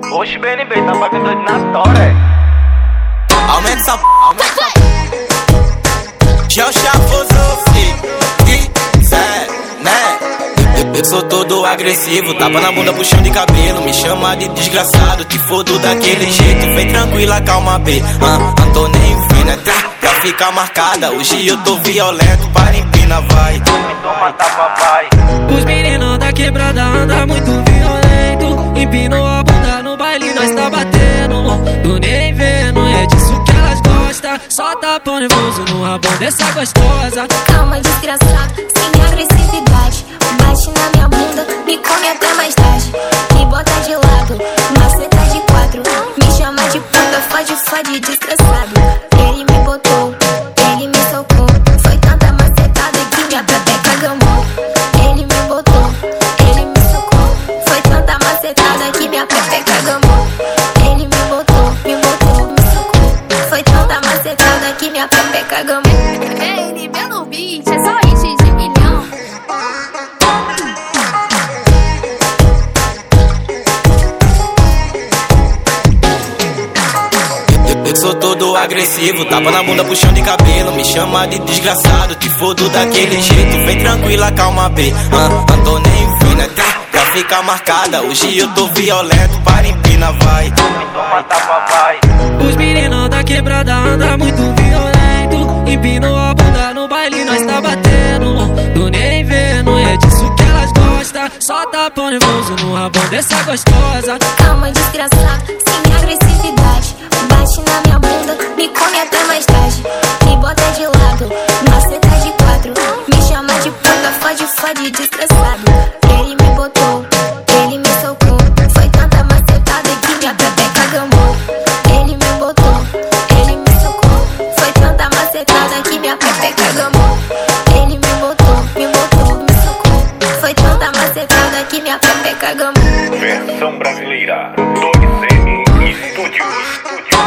Oxe, BNB, tá pagando doido na tora, Aumenta essa já o chavoso, eu sou todo agressivo, tapa na bunda, puxão de cabelo. Me chama de desgraçado, te fodo daquele jeito. Vem tranquila, calma, B. Não tô nem vendo, pra ficar marcada. Hoje eu tô violento, para empina, vai. toma tapa, vai. Os meninos da quebrada andam muito violento. Empinou a bunda no baile, nós tá batendo. Tu nem vendo, é disso que elas gostam. Só tapa nervoso no rabão dessa gostosa. Calma, desgraçado, sem agressividade. Bate na minha bunda, me come até mais tarde. Me bota de lado, maceta de quatro. Me chama de puta, fode, desgraçado. Ele me botou, ele me socou. Foi tanta macetada que minha pepeca gamou. Ele me botou, ele me socou. Foi tanta macetada que minha pepeca gamou. Ele me botou, me socou. Foi tanta macetada que minha pepeca gamou. Ele pelo beat, é só hit de milhão. Eu sou todo agressivo, tapa na bunda, puxão de cabelo. Me chama de desgraçado, te fodo daquele jeito. Vem tranquila, calma, B. Não tô nem vendo, pra ficar marcada. Hoje eu tô violento, para empina, vai. Toma tapa, vai. Os meninos da quebrada andam muito violento. Empinou a bunda no baile, nós tá batendo. Tu nem vendo, é disso que elas gostam. Só tapa nervoso no rabão dessa gostosa. Calma, desgraçado, sem agressividade. Bate na minha bunda, me come até mais tarde. Me bota de lado, maceta de quatro. Me chama de puta, fode, desgraçado. Ele me botou, ele me socou. Foi tanta macetada que minha pepeca gamou. Ele me botou, ele me socou. Foi tanta macetada que minha pepeca gamou. Ele me botou, me socou. Foi tanta macetada que minha pepeca gamou. Versão brasileira, 2M Studios.